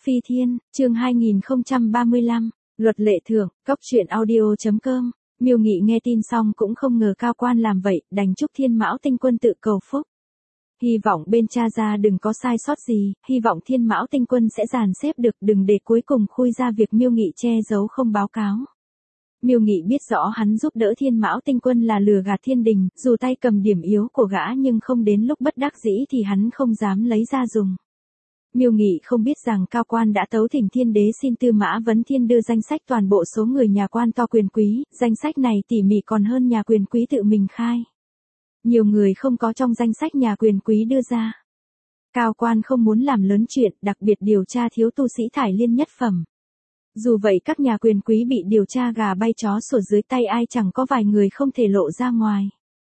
Phi Thiên, chương 2035, luật lệ thưởng, cóc truyện audio.com. Miêu Nghị nghe tin xong cũng không ngờ Cao Quan làm vậy, đành chúc Thiên Mão Tinh Quân tự cầu phúc. Hy vọng bên cha ra đừng có sai sót gì, hy vọng Thiên Mão Tinh Quân sẽ dàn xếp được, đừng để cuối cùng khui ra việc Miêu Nghị che giấu không báo cáo. Miêu Nghị biết rõ hắn giúp đỡ Thiên Mão Tinh Quân là lừa gạt thiên đình, dù tay cầm điểm yếu của gã nhưng không đến lúc bất đắc dĩ thì hắn không dám lấy ra dùng. Miêu Nghị không biết rằng Cao Quan đã tấu thỉnh Thiên Đế xin Tư Mã Vấn Thiên đưa danh sách toàn bộ số người nhà quan to quyền quý, danh sách này tỉ mỉ còn hơn nhà quyền quý tự mình khai. Nhiều người không có trong danh sách nhà quyền quý đưa ra. Cao Quan không muốn làm lớn chuyện, đặc biệt điều tra thiếu tu sĩ thải liên nhất phẩm. Dù vậy các nhà quyền quý bị điều tra gà bay chó sủa dưới tay ai chẳng có vài người không thể lộ ra ngoài.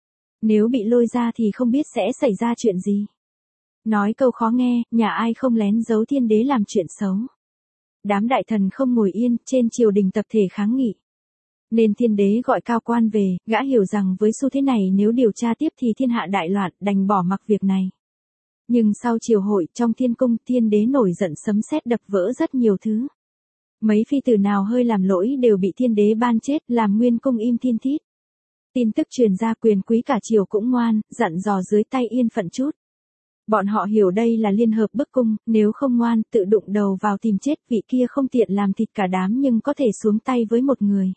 Nếu bị lôi ra thì không biết sẽ xảy ra chuyện gì. Nói câu khó nghe, nhà ai không lén giấu Thiên Đế làm chuyện xấu. Đám đại thần không ngồi yên, trên triều đình tập thể kháng nghị. Nên Thiên Đế gọi Cao Quan về, gã hiểu rằng với xu thế này nếu điều tra tiếp thì thiên hạ đại loạn, đành bỏ mặc việc này. Nhưng sau triều hội, trong thiên cung, Thiên Đế nổi giận sấm sét đập vỡ rất nhiều thứ. Mấy phi tử nào hơi làm lỗi đều bị Thiên Đế ban chết, làm nguyên cung im thiên thít. Tin tức truyền ra quyền quý cả triều cũng ngoan, dặn dò dưới tay yên phận chút. Bọn họ hiểu đây là liên hợp bức cung, nếu không ngoan, tự đụng đầu vào tìm chết, vị kia không tiện làm thịt cả đám nhưng có thể xuống tay với một người.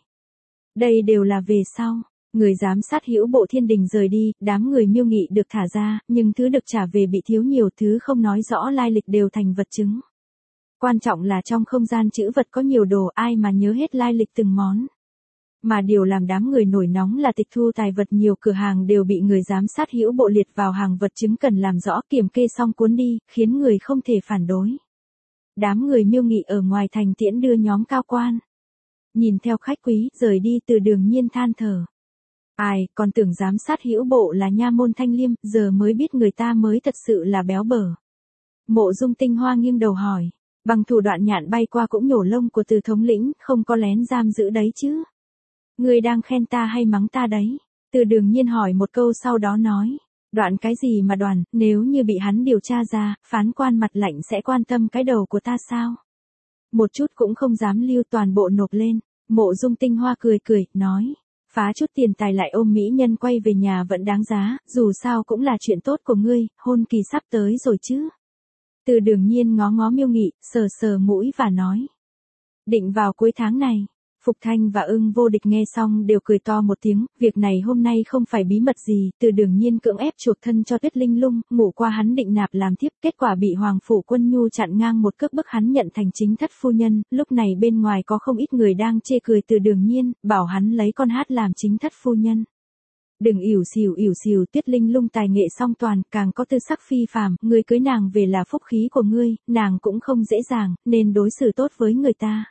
Đây đều là về sau, người giám sát hữu bộ thiên đình rời đi, đám người Miêu Nghị được thả ra, nhưng thứ được trả về bị thiếu nhiều, thứ không nói rõ lai lịch đều thành vật chứng. Quan trọng là trong không gian trữ vật có nhiều đồ, ai mà nhớ hết lai lịch từng món. Mà điều làm đám người nổi nóng là tịch thu tài vật, nhiều cửa hàng đều bị người giám sát hữu bộ liệt vào hàng vật chứng cần làm rõ, kiểm kê xong cuốn đi, khiến người không thể phản đối. Đám người Miêu Nghị ở ngoài thành tiễn đưa nhóm Cao Quan. Nhìn theo khách quý, rời đi Từ Đường Nhiên than thở. Ai, còn tưởng giám sát hữu bộ là nha môn thanh liêm, giờ mới biết người ta mới thật sự là béo bở. Mộ Dung Tinh Hoa nghiêng đầu hỏi, bằng thủ đoạn nhạn bay qua cũng nhổ lông của Từ thống lĩnh, không có lén giam giữ đấy chứ? Ngươi đang khen ta hay mắng ta đấy? Từ Đường Nhiên hỏi một câu sau đó nói, đoạn cái gì mà đoàn, nếu như bị hắn điều tra ra, phán quan mặt lạnh sẽ quan tâm cái đầu của ta sao? Một chút cũng không dám lưu, toàn bộ nộp lên. Mộ Dung Tinh Hoa cười cười, nói, phá chút tiền tài lại ôm mỹ nhân quay về nhà vẫn đáng giá, dù sao cũng là chuyện tốt của ngươi, hôn kỳ sắp tới rồi chứ. Từ Đường Nhiên ngó ngó Miêu Nghị, sờ sờ mũi và nói, định vào cuối tháng này. Phục Thanh và Ưng Vô Địch nghe xong đều cười to một tiếng, việc này hôm nay không phải bí mật gì, Từ Đường Nhiên cưỡng ép chuộc thân cho Tuyết Linh Lung, ngủ qua hắn định nạp làm thiếp, kết quả bị Hoàng Phủ Quân Nhu chặn ngang một cước bức hắn nhận thành chính thất phu nhân, lúc này bên ngoài có không ít người đang chê cười Từ Đường Nhiên, bảo hắn lấy con hát làm chính thất phu nhân. Đừng ỉu xìu, Tuyết Linh Lung tài nghệ song toàn, càng có tư sắc phi phàm, ngươi cưới nàng về là phúc khí của ngươi, nàng cũng không dễ dàng, nên đối xử tốt với người ta.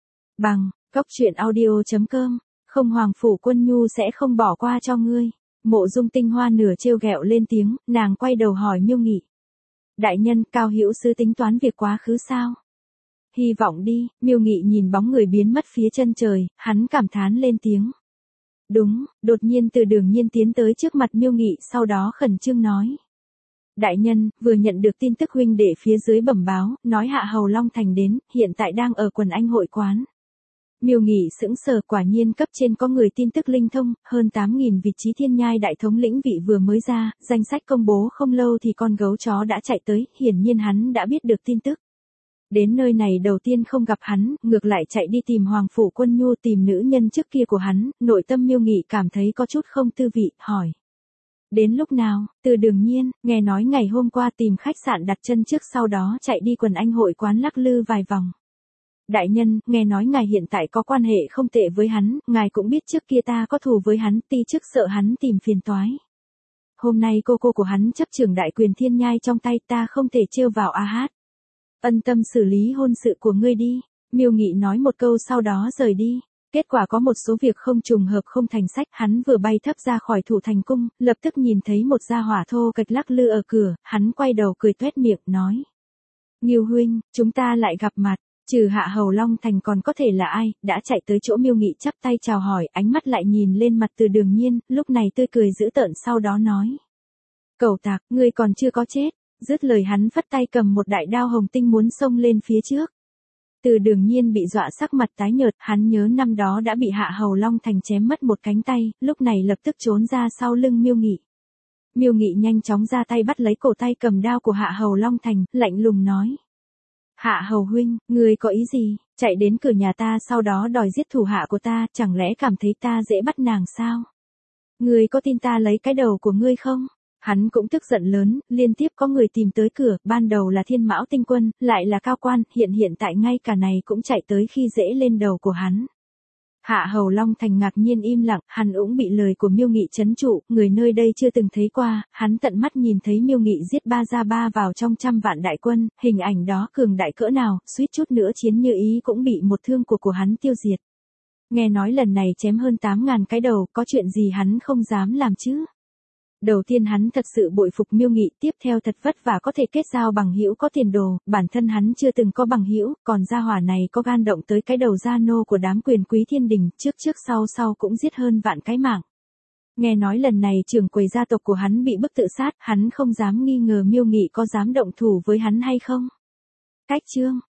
Bằng cóc truyện audio.com, không Hoàng Phủ Quân Nhu sẽ không bỏ qua cho ngươi. Mộ Dung Tinh Hoa nửa trêu ghẹo lên tiếng, nàng quay đầu hỏi Miêu Nghị. Đại nhân, Cao hữu sư tính toán việc quá khứ sao? Hy vọng đi. Miêu Nghị nhìn bóng người biến mất phía chân trời, hắn cảm thán lên tiếng. Đúng, đột nhiên Từ Đường Nhiên tiến tới trước mặt Miêu Nghị, sau đó khẩn trương nói. Đại nhân, vừa nhận được tin tức huynh đệ phía dưới bẩm báo, nói Hạ Hầu Long Thành đến, hiện tại đang ở Quần Anh hội quán. Miêu Nghị sững sờ, quả nhiên cấp trên có người tin tức linh thông, hơn 8.000 vị trí thiên nhai đại thống lĩnh vị vừa mới ra, danh sách công bố không lâu thì con gấu chó đã chạy tới, hiển nhiên hắn đã biết được tin tức. Đến nơi này đầu tiên không gặp hắn, ngược lại chạy đi tìm Hoàng Phủ Quân Nhu, tìm nữ nhân trước kia của hắn, nội tâm Miêu Nghị cảm thấy có chút không tư vị, hỏi. Đến lúc nào? Từ Đường Nhiên, nghe nói ngày hôm qua tìm khách sạn đặt chân trước, sau đó chạy đi Quần Anh hội quán lắc lư vài vòng. Đại nhân, nghe nói ngài hiện tại có quan hệ không tệ với hắn, ngài cũng biết trước kia ta có thù với hắn, ti trước sợ hắn tìm phiền toái. Hôm nay cô của hắn chấp trưởng đại quyền thiên nhai trong tay, ta không thể trêu vào a hát. Ân tâm xử lý hôn sự của ngươi đi. Miêu Nghị nói một câu sau đó rời đi. Kết quả có một số việc không trùng hợp không thành sách, hắn vừa bay thấp ra khỏi Thủ Thành cung, lập tức nhìn thấy một gia hỏa thô kệch lắc lư ở cửa, hắn quay đầu cười toét miệng, nói. Nghiêu huynh, chúng ta lại gặp mặt. Trừ Hạ Hầu Long Thành còn có thể là ai, đã chạy tới chỗ Miêu Nghị chắp tay chào hỏi, ánh mắt lại nhìn lên mặt Từ Đường Nhiên, lúc này tươi cười dữ tợn sau đó nói. Cẩu tạc, ngươi còn chưa có chết. Dứt lời hắn phất tay cầm một đại đao hồng tinh muốn xông lên phía trước. Từ Đường Nhiên bị dọa sắc mặt tái nhợt, hắn nhớ năm đó đã bị Hạ Hầu Long Thành chém mất một cánh tay, lúc này lập tức trốn ra sau lưng Miêu Nghị. Miêu Nghị nhanh chóng ra tay bắt lấy cổ tay cầm đao của Hạ Hầu Long Thành, lạnh lùng nói. Hạ Hầu huynh, ngươi có ý gì, chạy đến cửa nhà ta sau đó đòi giết thủ hạ của ta, chẳng lẽ cảm thấy ta dễ bắt nàng sao? Ngươi có tin ta lấy cái đầu của ngươi không? Hắn cũng tức giận lớn, liên tiếp có người tìm tới cửa, ban đầu là Thiên Mão Tinh Quân, lại là cao quan, hiện tại ngay cả này cũng chạy tới khi dễ lên đầu của hắn. Hạ Hầu Long Thành ngạc nhiên im lặng, hắn cũng bị lời của Miêu Nghị trấn trụ, người nơi đây chưa từng thấy qua, hắn tận mắt nhìn thấy Miêu Nghị giết 3 ra 3 vào trong 100 vạn đại quân, hình ảnh đó cường đại cỡ nào, suýt chút nữa Chiến Như Ý cũng bị một thương của hắn tiêu diệt. Nghe nói lần này chém hơn 8.000 cái đầu, có chuyện gì hắn không dám làm chứ? Đầu tiên hắn thật sự bội phục Miêu Nghị, tiếp theo thật vất vả có thể kết giao bằng hữu có tiền đồ, bản thân hắn chưa từng có bằng hữu, còn gia hỏa này có gan động tới cái đầu gia nô của đám quyền quý thiên đình, trước sau cũng giết hơn vạn cái mạng. Nghe nói lần này trưởng quầy gia tộc của hắn bị bức tự sát, hắn không dám nghi ngờ Miêu Nghị có dám động thủ với hắn hay không. Cách chương